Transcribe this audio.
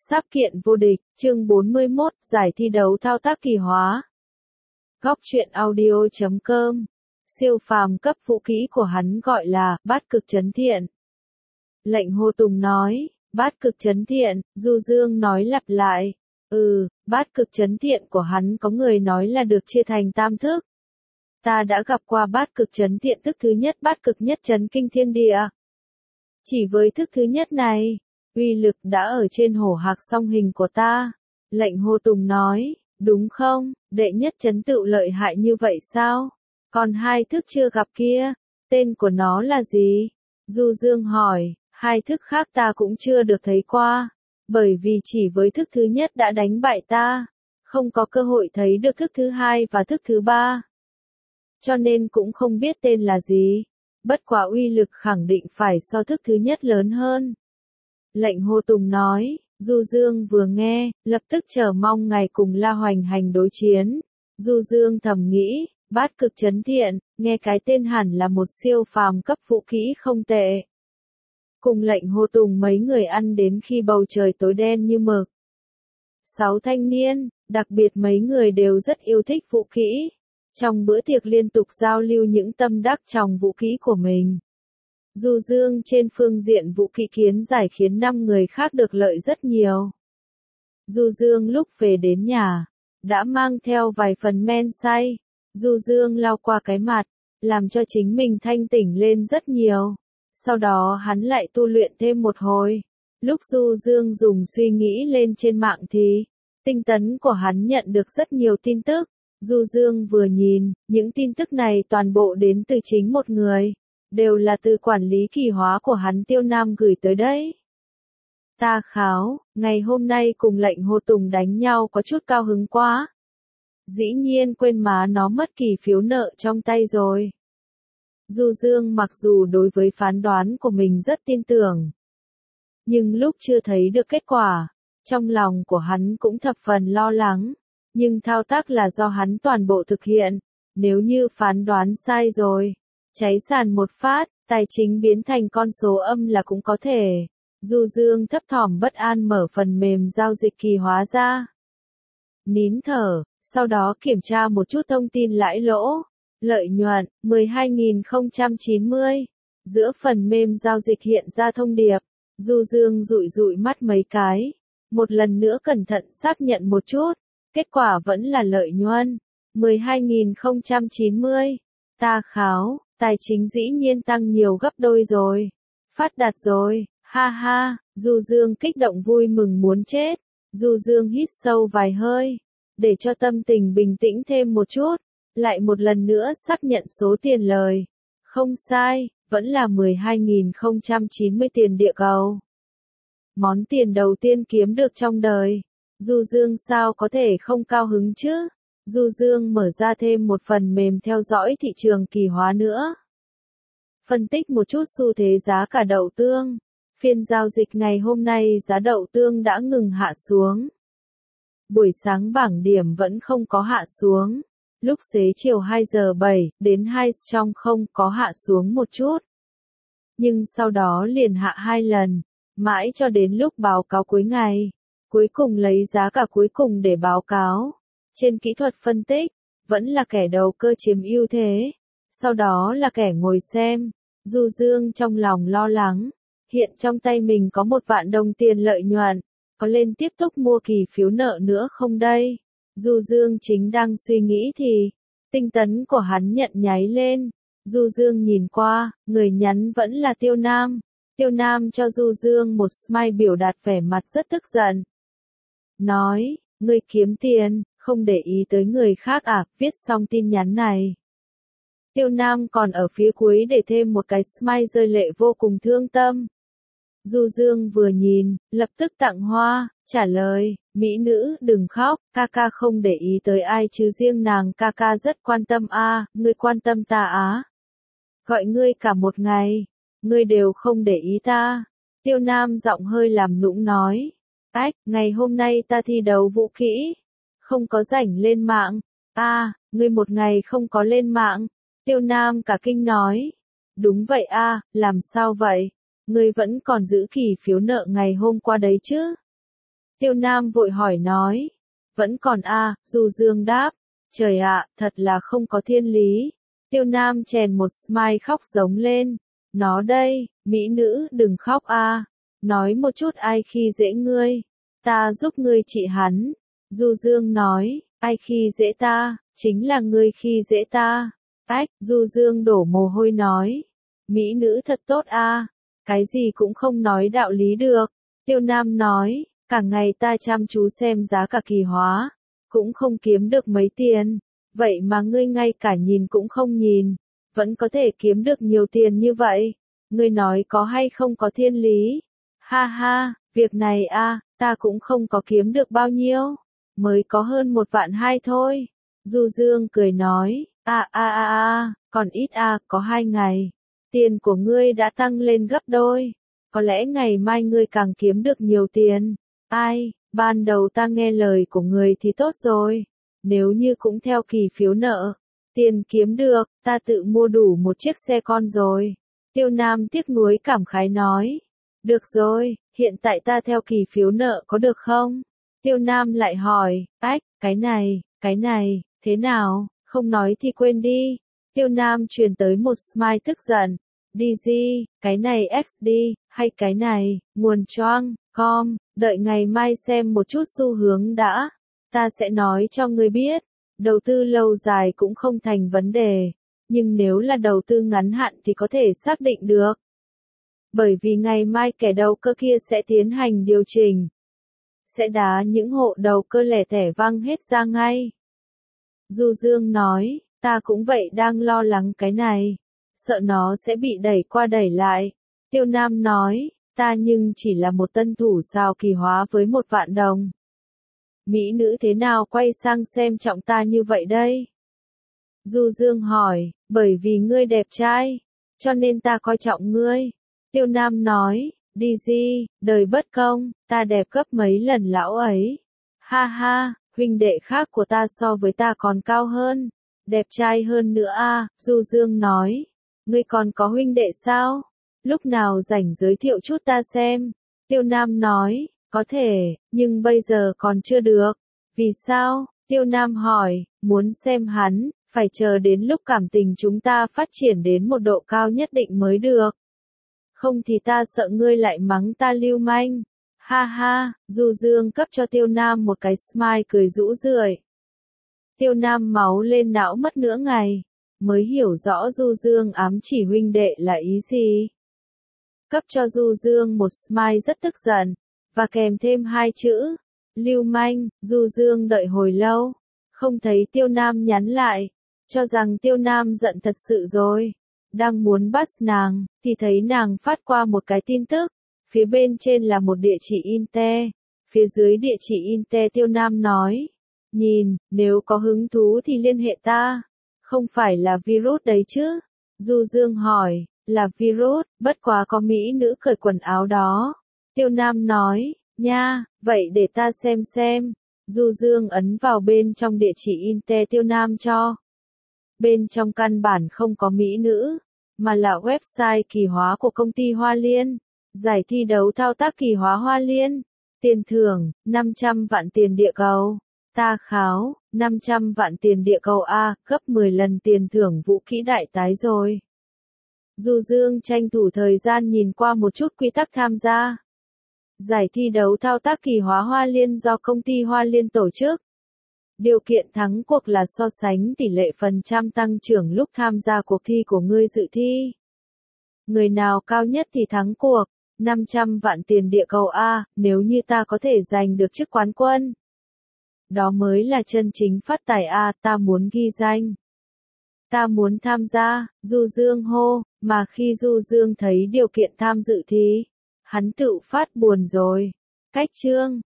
Sáp kiện vô địch, chương 41, giải thi đấu thao tác kỳ hóa. Góc truyện audio.com. Siêu phàm cấp vũ khí của hắn gọi là bát cực chấn thiện. Lệnh Hồ Tùng nói, bát cực chấn thiện, Du Dương nói lặp lại. Bát cực chấn thiện của hắn có người nói là được chia thành tam thức. Ta đã gặp qua bát cực chấn thiện thức thứ nhất, bát cực nhất chấn kinh thiên địa. Chỉ với thức thứ nhất này, uy lực đã ở trên hổ hạc song hình của ta. Lệnh Hồ Tùng nói, đúng không, đệ nhất chấn tựu lợi hại như vậy sao? Còn hai thức chưa gặp kia, tên của nó là gì? Du Dương hỏi, hai thức khác ta cũng chưa được thấy qua, bởi vì chỉ với thức thứ nhất đã đánh bại ta, không có cơ hội thấy được thức thứ hai và thức thứ ba. Cho nên cũng không biết tên là gì, bất quả uy lực khẳng định phải so thức thứ nhất lớn hơn. Lệnh Hồ Tùng nói, Du Dương vừa nghe, lập tức chờ mong ngày cùng La Hoành Hành đối chiến. Du Dương thầm nghĩ, bát cực chấn thiện, nghe cái tên hẳn là một siêu phàm cấp vũ khí không tệ. Cùng Lệnh Hồ Tùng mấy người ăn đến khi bầu trời tối đen như mực. 6 thanh niên, đặc biệt mấy người đều rất yêu thích vũ khí. Trong bữa tiệc liên tục giao lưu những tâm đắc trong vũ khí của mình. Du Dương trên phương diện vũ khí kiến giải khiến 5 người khác được lợi rất nhiều. Du Dương lúc về đến nhà, đã mang theo vài phần men say. Du Dương lau qua cái mặt, làm cho chính mình thanh tỉnh lên rất nhiều. Sau đó hắn lại tu luyện thêm một hồi. Lúc Du Dương dùng suy nghĩ lên trên mạng thì, tinh tấn của hắn nhận được rất nhiều tin tức. Du Dương vừa nhìn, những tin tức này toàn bộ đến từ chính một người. Đều là từ quản lý kỳ hóa của hắn Tiêu Nam gửi tới đấy. Ta kháo, ngày hôm nay cùng Lệnh Hồ Tùng đánh nhau có chút cao hứng quá. Dĩ nhiên quên má nó mất kỳ phiếu nợ trong tay rồi. Du Dương mặc dù đối với phán đoán của mình rất tin tưởng. Nhưng lúc chưa thấy được kết quả, trong lòng của hắn cũng thập phần lo lắng. Nhưng thao tác là do hắn toàn bộ thực hiện. Nếu như phán đoán sai rồi, cháy sàn một phát, tài chính biến thành con số âm là cũng có thể. Du Dương thấp thỏm bất an mở phần mềm giao dịch kỳ hóa ra. Nín thở, sau đó kiểm tra một chút thông tin lãi lỗ. Lợi nhuận, 12.090. Giữa phần mềm giao dịch hiện ra thông điệp. Du Dương dụi dụi mắt mấy cái. Một lần nữa cẩn thận xác nhận một chút. Kết quả vẫn là lợi nhuận. 12.090. Ta kháo. Tài chính dĩ nhiên tăng nhiều gấp đôi rồi. Phát đạt rồi, ha ha, Du Dương kích động vui mừng muốn chết. Du Dương hít sâu vài hơi, để cho tâm tình bình tĩnh thêm một chút, lại một lần nữa xác nhận số tiền lời. Không sai, vẫn là 12.090 tiền địa cầu. Món tiền đầu tiên kiếm được trong đời. Du Dương sao có thể không cao hứng chứ? Du Dương mở ra thêm một phần mềm theo dõi thị trường kỳ hóa nữa. Phân tích một chút xu thế giá cả đậu tương. Phiên giao dịch ngày hôm nay giá đậu tương đã ngừng hạ xuống. Buổi sáng bảng điểm vẫn không có hạ xuống. Lúc xế chiều 2 giờ 7 đến 2 trong không có hạ xuống một chút. Nhưng sau đó liền hạ 2 lần. Mãi cho đến lúc báo cáo cuối ngày. Cuối cùng lấy giá cả cuối cùng để báo cáo. Trên kỹ thuật phân tích, vẫn là kẻ đầu cơ chiếm ưu thế. Sau đó là kẻ ngồi xem. Du Dương trong lòng lo lắng. Hiện trong tay mình có 1 vạn đồng tiền lợi nhuận. Có lên tiếp tục mua kỳ phiếu nợ nữa không đây? Du Dương chính đang suy nghĩ thì, tinh tấn của hắn nhận nháy lên. Du Dương nhìn qua, người nhắn vẫn là Tiêu Nam. Tiêu Nam cho Du Dương một smile biểu đạt vẻ mặt rất tức giận. Nói, ngươi kiếm tiền, không để ý tới người khác à, viết xong tin nhắn này. Tiêu Nam còn ở phía cuối để thêm một cái smile rơi lệ vô cùng thương tâm. Du Dương vừa nhìn, lập tức tặng hoa, trả lời, mỹ nữ đừng khóc, ca ca không để ý tới ai chứ riêng nàng ca ca rất quan tâm a, ngươi quan tâm ta á. Gọi ngươi cả một ngày, ngươi đều không để ý ta. Tiêu Nam giọng hơi làm nũng nói, ách, ngày hôm nay ta thi đấu vũ khí, không có rảnh lên mạng. Ngươi một ngày không có lên mạng. Tiêu Nam cả kinh nói. Đúng vậy làm sao vậy? Ngươi vẫn còn giữ kỳ phiếu nợ ngày hôm qua đấy chứ? Tiêu Nam vội hỏi nói. Vẫn còn a, Du Dương đáp. Trời ạ, thật là không có thiên lý. Tiêu Nam chèn một smile khóc giống lên. Nó đây, mỹ nữ đừng khóc a. Nói một chút ai khi dễ ngươi. Ta giúp ngươi trị hắn. Du Dương nói, ai khi dễ ta, chính là ngươi khi dễ ta. Ách, Du Dương đổ mồ hôi nói. Mỹ nữ thật tốt a, cái gì cũng không nói đạo lý được. Tiêu Nam nói, cả ngày ta chăm chú xem giá cả kỳ hóa, cũng không kiếm được mấy tiền. Vậy mà ngươi ngay cả nhìn cũng không nhìn, vẫn có thể kiếm được nhiều tiền như vậy. Ngươi nói có hay không có thiên lý? Ha ha, việc này a, ta cũng không có kiếm được bao nhiêu, mới có hơn 1,2 vạn thôi. Du Dương cười nói, còn ít có 2 ngày. Tiền của ngươi đã tăng lên gấp đôi. Có lẽ ngày mai ngươi càng kiếm được nhiều tiền. Ai, ban đầu ta nghe lời của người thì tốt rồi. Nếu như cũng theo kỳ phiếu nợ, tiền kiếm được, ta tự mua đủ một chiếc xe con rồi. Tiêu Nam tiếc nuối cảm khái nói. Được rồi, hiện tại ta theo kỳ phiếu nợ có được không? Tiêu Nam lại hỏi, cái này, thế nào, không nói thì quên đi. Tiêu Nam truyền tới một smile tức giận. DG, cái này XD, hay cái này, nguồn choang, com, đợi ngày mai xem một chút xu hướng đã. Ta sẽ nói cho ngươi biết, đầu tư lâu dài cũng không thành vấn đề, nhưng nếu là đầu tư ngắn hạn thì có thể xác định được. Bởi vì ngày mai kẻ đầu cơ kia sẽ tiến hành điều chỉnh. Sẽ đá những hộ đầu cơ lẻ tẻ văng hết ra ngay. Du Dương nói, ta cũng vậy đang lo lắng cái này. Sợ nó sẽ bị đẩy qua đẩy lại. Tiêu Nam nói, ta nhưng chỉ là một tân thủ sao kỳ hóa với 1 vạn đồng. Mỹ nữ thế nào quay sang xem trọng ta như vậy đây? Du Dương hỏi, bởi vì ngươi đẹp trai, cho nên ta coi trọng ngươi. Tiêu Nam nói, DG, đời bất công, ta đẹp gấp mấy lần lão ấy. Ha ha, huynh đệ khác của ta so với ta còn cao hơn, đẹp trai hơn nữa Du Dương nói. Ngươi còn có huynh đệ sao? Lúc nào rảnh giới thiệu chút ta xem. Tiêu Nam nói, có thể, nhưng bây giờ còn chưa được. Vì sao? Tiêu Nam hỏi, muốn xem hắn, phải chờ đến lúc cảm tình chúng ta phát triển đến một độ cao nhất định mới được. Không thì ta sợ ngươi lại mắng ta lưu manh. Ha ha, Du Dương cấp cho Tiêu Nam một cái smile cười rũ rượi. Tiêu Nam máu lên não mất nửa ngày, mới hiểu rõ Du Dương ám chỉ huynh đệ là ý gì. Cấp cho Du Dương một smile rất tức giận, và kèm thêm 2 chữ, lưu manh. Du Dương đợi hồi lâu, không thấy Tiêu Nam nhắn lại, cho rằng Tiêu Nam giận thật sự rồi. Đang muốn bắt nàng, thì thấy nàng phát qua một cái tin tức, phía bên trên là một địa chỉ Inte, phía dưới địa chỉ Inte. Tiêu Nam nói, nhìn, nếu có hứng thú thì liên hệ ta. Không phải là virus đấy chứ? Du Dương hỏi, là virus, bất quá có mỹ nữ cởi quần áo đó. Tiêu Nam nói, nha, vậy để ta xem. Du Dương ấn vào bên trong địa chỉ Inte Tiêu Nam cho. Bên trong căn bản không có mỹ nữ, mà là website kỳ hóa của công ty Hoa Liên. Giải thi đấu thao tác kỳ hóa Hoa Liên. Tiền thưởng, 500 vạn tiền địa cầu. Ta kháo, 500 vạn tiền địa cầu gấp 10 lần tiền thưởng vũ khí đại tái rồi. Du Dương tranh thủ thời gian nhìn qua một chút quy tắc tham gia. Giải thi đấu thao tác kỳ hóa Hoa Liên do công ty Hoa Liên tổ chức. Điều kiện thắng cuộc là so sánh tỷ lệ phần trăm tăng trưởng lúc tham gia cuộc thi của ngươi dự thi. Người nào cao nhất thì thắng cuộc. 500 vạn tiền địa cầu nếu như ta có thể giành được chức quán quân. Đó mới là chân chính phát tài ta muốn ghi danh. Ta muốn tham gia, Du Dương hô, mà khi Du Dương thấy điều kiện tham dự thì, hắn tự phát buồn rồi. Cách chương